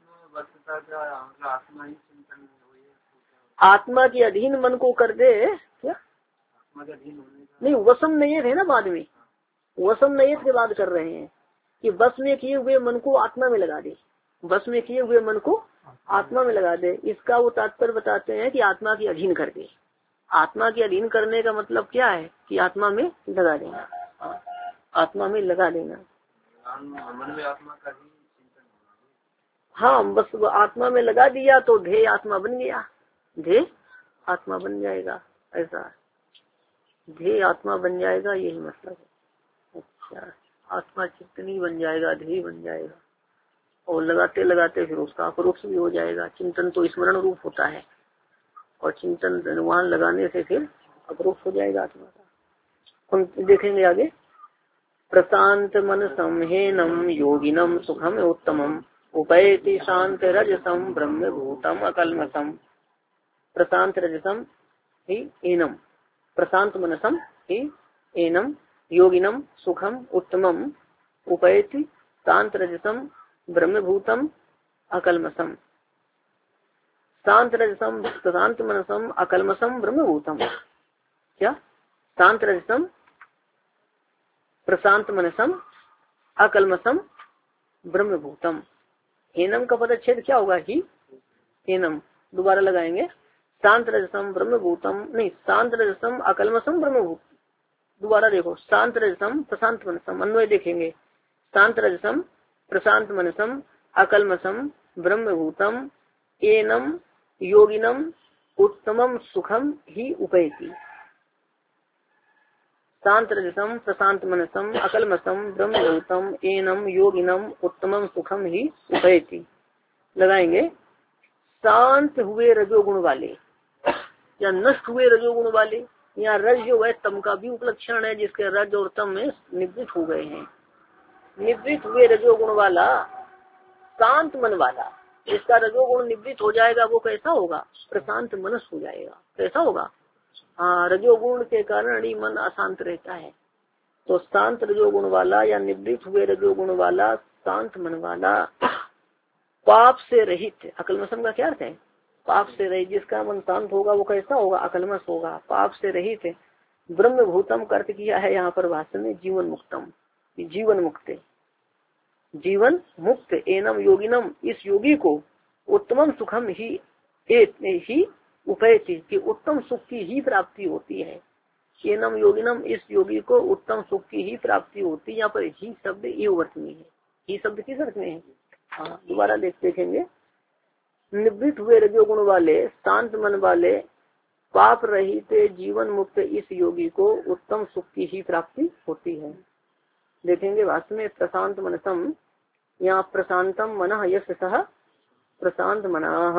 आत्मा के अधीन मन को कर दे, क्या नहीं वसम नयत है ना, बाद में वसम नयत के बाद कर रहे हैं कि बस में किए हुए मन को आत्मा में लगा दे, बस में किए हुए मन को आत्मा में लगा दे। इसका वो तात्पर्य बताते हैं कि आत्मा के अधीन कर दे। आत्मा के अधीन करने का मतलब क्या है कि आत्मा में लगा देना, आत्मा में लगा देना। मन में आत्मा का ही हाँ, बस वो आत्मा में लगा दिया तो ध्येय आत्मा बन गया, ध्येय आत्मा बन जाएगा, ऐसा ध्येय आत्मा बन जाएगा, यही मतलब है। अच्छा, आत्मा चित्त नहीं बन जाएगा, ध्येय बन जाएगा। और लगाते लगाते फिर उसका अपरोक्ष भी हो जाएगा। चिंतन तो स्मरण रूप होता है और चिंतन वहां लगाने से फिर अपरोक्ष हो जाएगा आत्मा का। हम देखेंगे आगे। प्रशांत मन समहेनम योगिनम सुखम उत्तमम उपैति शांत रजसम ब्रह्म भूतम अकल्मषम। प्रशांत रजसम ही एनम, प्रशांत मनसम ही एनम योगिनम सुखम उत्तमम उपैति शांत रजसम ब्रह्म भूतम अकल्मषम। शांत रजसम प्रशांत मनसम अकल्मषम ब्रह्म भूतम, क्या शांत रजसम प्रशांत मनसम अकल्मषम ब्रह्म भूतम। हेनम का पदच्छेद क्या होगा, ही हेनम, दोबारा लगाएंगे। शांत रजसम ब्रह्म भूतम, नहीं शांत रजसम अकल्मषम ब्रह्म भूत, दोबारा देखो, शांत रजसम प्रशांत मनसम, अन्वय देखेंगे। शांत रजसम प्रशांत मनसम अकल्मषम ब्रह्म भूतम एनम योगिनम उत्तमम सुखम ही उपैति। शांत रजसम प्रशांत मनसम अकल्मषम ब्रह्म भूतम एनम योगिनम उत्तमम सुखम ही उपैति। लगाएंगे। शांत हुए रजोगुण वाले या नष्ट हुए रजोगुण वाले, यहाँ रज जो है तम का भी उपलक्षण है, जिसके रज और तम में निवृत्त हो गए हैं। निवृत्त हुए रजोगुण वाला, शांत मन वाला, जिसका रजोगुण निवृत्त हो जाएगा वो कैसा होगा, प्रशांत मनस हो जाएगा। कैसा होगा, हाँ, रजोगुण के कारण ही मन अशांत रहता है। तो शांत रजोगुण वाला या निवृत्त हुए रजोगुण वाला शांत मन वाला, पाप से रहित, अकल्मषम का क्या अर्थ है, पाप से रहित, जिसका मन शांत होगा वो कैसा होगा, अकल्मष होगा, पाप से रहित। ब्रह्म भूतम का अर्थ किया है यहाँ पर भाषण में जीवन मुक्तम, जीवन मुक्त, जीवन मुक्त। एनम योगिनम, इस योगी को उत्तमम सुखम ही ही उपैति, कि उत्तम सुख की ही प्राप्ति होती है। एनम योगिनम, इस योगी को उत्तम सुख की ही प्राप्ति होती है। यहाँ पर ही शब्द ये वर्तनी है, ही शब्द किस अर्थ में है, हाँ दोबारा देख देखेंगे। निवृत्त हुए रजोगुण वाले, शांत मन वाले, पाप रहित जीवन मुक्त इस योगी को उत्तम सुख की ही प्राप्ति होती है। देखेंगे भाष्य में प्रशांत मनसम, यहाँ प्रशांतम मन यश सह प्रशांत मनाः।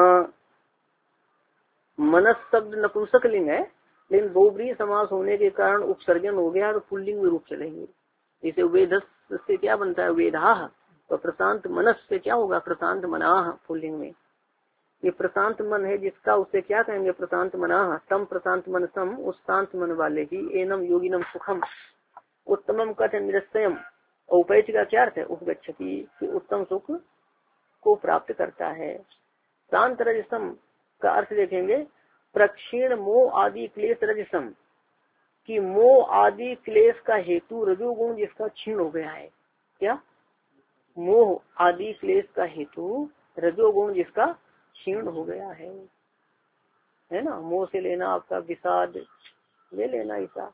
मनस शब्द नपुंसक लिंग है, लेकिन बहुब्रीहि समास होने के कारण उपसर्जन हो गया तो पुल्लिंग में रूप चलेंगे। जैसे वेदस से क्या बनता है वेदाह, तो प्रशांत मनस से क्या होगा प्रशांत मनाह पुल्लिंग में। ये प्रशांत मन है जिसका, उससे क्या कहेंगे प्रशांत मनाह। तम प्रशांत मनसम, उस शांत मन वाले ही, एनम योगिनम सुखम, उत्तमम कथ निरस्यम। औपैच का क्या अर्थ है उपगच्छति, कि उत्तम सुख को प्राप्त करता है। शांत रजसम का अर्थ देखेंगे प्रक्षीण मोह आदि क्लेश रजसम, कि मोह आदि क्लेश का हेतु रजोगुण जिसका क्षीण हो गया है। क्या मोह आदि क्लेश का हेतु रजोगुण जिसका क्षीण हो गया है, है ना। मोह से लेना आपका विषाद ले लेना, ऐसा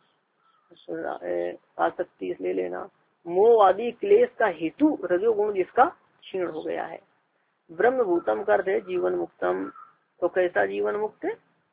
आसक्ति ले लेना। मोह आदि क्लेश का हेतु रजोगुण जिसका क्षीण हो गया है। ब्रह्म भूतम कर दे जीवन मुक्तम, तो कैसा जीवन मुक्त,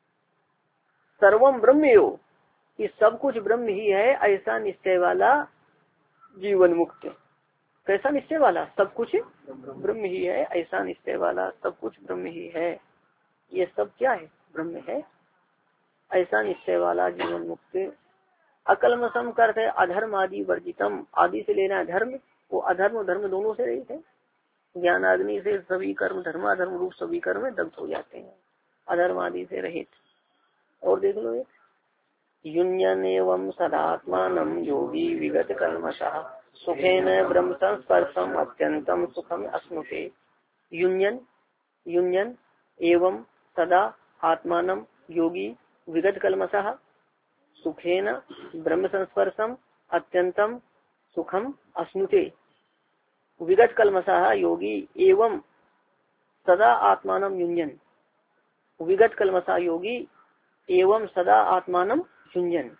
सर्वम ब्रह्म यो, कि सब कुछ ब्रह्म ही है, ऐसा निश्चय वाला जीवन मुक्त। कैसा निश्चय वाला, सब कुछ ब्रह्म ही है, ऐसा निश्चय वाला सब कुछ ब्रह्म ही है, ये सब क्या है ब्रह्म है, ऐसा निश्चय वाला जीवन मुक्त। अकलमसम करते अधर्म आदि वर्जितम, आदि से लेना धर्म, वो अधर्म धर्म दोनों से रहित है। ज्ञानाग्नि से सभी कर्म धर्माधर्म रूप सभी कर्म दग्ध हो जाते हैं, अधर्म आदि से रहित। और देख लो एक युञ्जन एवं सदात्मानं योगी विगत कल्मषः सुखेन ब्रह्म संस्पर्शम अत्यंतम सुखम अश्नुते। युञ्जन युञ्जन एवं सदा आत्मानं योगी विगत कल्मषः सुखेन ब्रह्म संस्पर्शम अत्यंतम सुखम अश्नुते। विगत कल्मषः योगी एवं सदा आत्मानं युञ्जन, विगत कल्मषः योगी एवं सदा आत्मानं युञ्जन।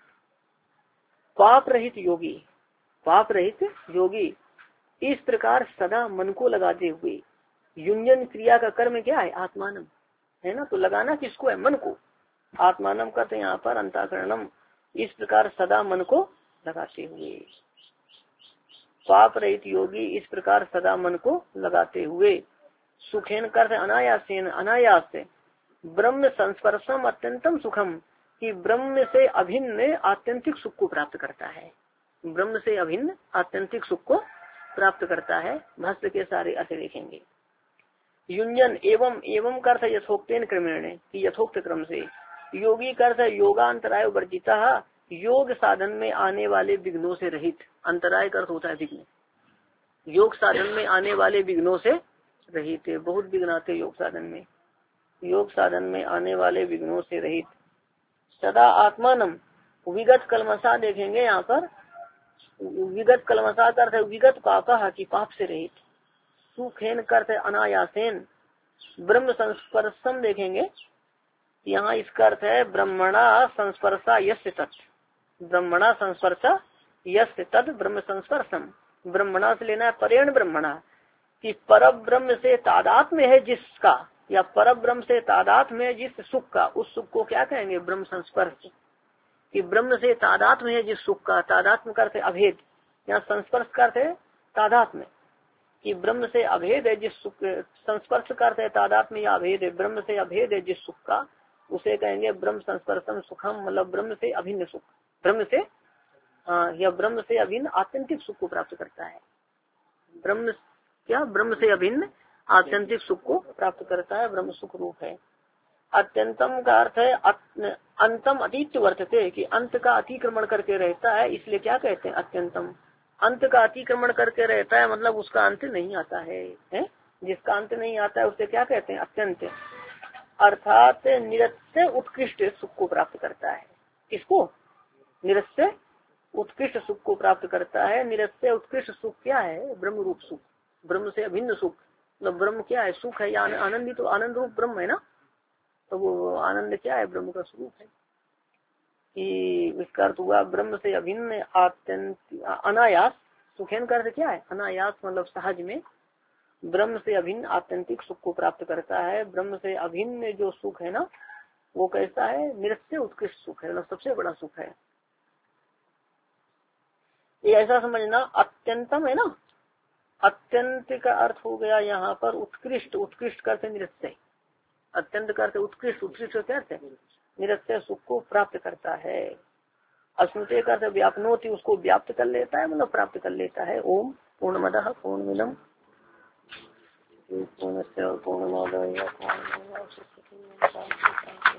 पाप रहित योगी, पाप रहित योगी इस प्रकार सदा मन को लगाते हुए, युञ्जन क्रिया का कर्म क्या है आत्मानम, है ना। तो लगाना किसको है, मन को। आत्मानम कहते हैं यहाँ पर अंतःकरणम, इस प्रकार सदा मन को लगाते हुए। पाप रहित योगी इस प्रकार सदा मन को लगाते हुए, सुखेन करते अनायासेन, अनायास से, ब्रह्म संस्पर्शम अत्यंतम सुखम, कि ब्रह्म से अभिन्न आत्यंतिक सुख को प्राप्त करता है। ब्रह्म से अभिन्न आत्यंतिक सुख को प्राप्त करता है। भाष्य के सारे अर्थ देखेंगे। युञ्जन एवं, एवं का अर्थ यथोक्तेन क्रमेण, कि यथोक्त क्रम से। योगी का अर्थ योगांतराय वर्जिता, योग साधन में आने वाले विघ्नों से रहित। अंतराय का अर्थ होता है विघ्न, योग साधन में आने वाले विघ्नों से रहित। बहुत विघ्न आते योग साधन में, योग साधन में आने वाले विघ्नों से रहित। सदा आत्मानम, विगत कलमसा देखेंगे यहाँ पर, विगत कलमसा का अर्थ है विगत पापा, की पाप से रहित। सुखेन का अर्थ है अनायासेन। ब्रह्म संस्पर्शम देखेंगे, यहाँ इसका अर्थ है ब्रह्मणा संस्पर्शा यस्य तत्, ब्रह्मणा संस्पर्शा यस्य तत् ब्रह्म संस्पर्शम। ब्रह्मणा से लेना है परेण ब्रह्मणा, कि पर ब्रह्म से तादात्म्य है जिसका, या पर ब्रह्म से तादात्म्य है जिस सुख का, उस सुख को क्या कहेंगे ब्रह्म संस्पर्श। कि ब्रह्म से तादात्म्य है जिस सुख का, तादात्म्य करते अभेद, यहाँ संस्पर्श करते तादात्म्य, कि ब्रह्म से अभेद है जिस सुख, संस्पर्श करते तादात्म्य या अभेद है, ब्रह्म से अभेद है जिस सुख का, उसे कहेंगे ब्रह्म संस्पर्शम सुखम, मतलब ब्रह्म से अभिन्न सुख। ब्रह्म से हाँ, या ब्रह्म से अभिन्न आत्यंतिक सुख को प्राप्त करता है। ब्रह्म क्या, ब्रह्म से अभिन्न आत्यंतिक सुख को प्राप्त करता है, ब्रह्म सुख रूप है। अत्यंतम का अर्थ है अंतम अतीत वर्तते, कि अंत का अतिक्रमण करके रहता है, इसलिए क्या कहते हैं अत्यंतम। अंत का अतिक्रमण करके रहता है, मतलब उसका अंत नहीं आता है, है? जिसका अंत नहीं आता है उसे क्या कहते हैं अत्यंत। अर्थात निरस्य उत्कृष्ट सुख को प्राप्त करता है। किसको, निरस्य उत्कृष्ट सुख को प्राप्त करता है। निरस्य उत्कृष्ट सुख क्या है, ब्रह्म रूप सुख, ब्रह्म से अभिन्न सुख। मतलब ब्रह्म क्या है, सुख है या आनंद, तो आनंद रूप ब्रह्म है ना। तो वो आनंद क्या है, ब्रह्म का स्वरूप है। कि इसका अर्थ हुआ ब्रह्म से अभिन्न आत्यंत अनायास। सुखेन का अर्थ क्या है, अनायास मतलब सहज में, ब्रह्म से अभिन्न आत्यंतिक सुख को प्राप्त करता है। ब्रह्म से अभिन्न जो सुख है ना, वो कैसा है, निरस्य उत्कृष्ट सुख है, मतलब सबसे बड़ा सुख है। ये ऐसा समझना, अत्यंतम है ना, अत्यंत का अर्थ हो गया यहाँ पर उत्कृष्ट, उत्कृष्ट करते निरस्य, अत्यंत करते उत्कृष्ट, उत्कृष्ट कहते निरस्य सुख को प्राप्त करता है। अस्मृते का व्यापनोति, उसको व्याप्त कर लेता है, मतलब प्राप्त कर लेता है। ओम पूर्णमदः पूर्णमिदम् पूर्णस्य पूर्णमादाय पूर्णमेवावशिष्यते।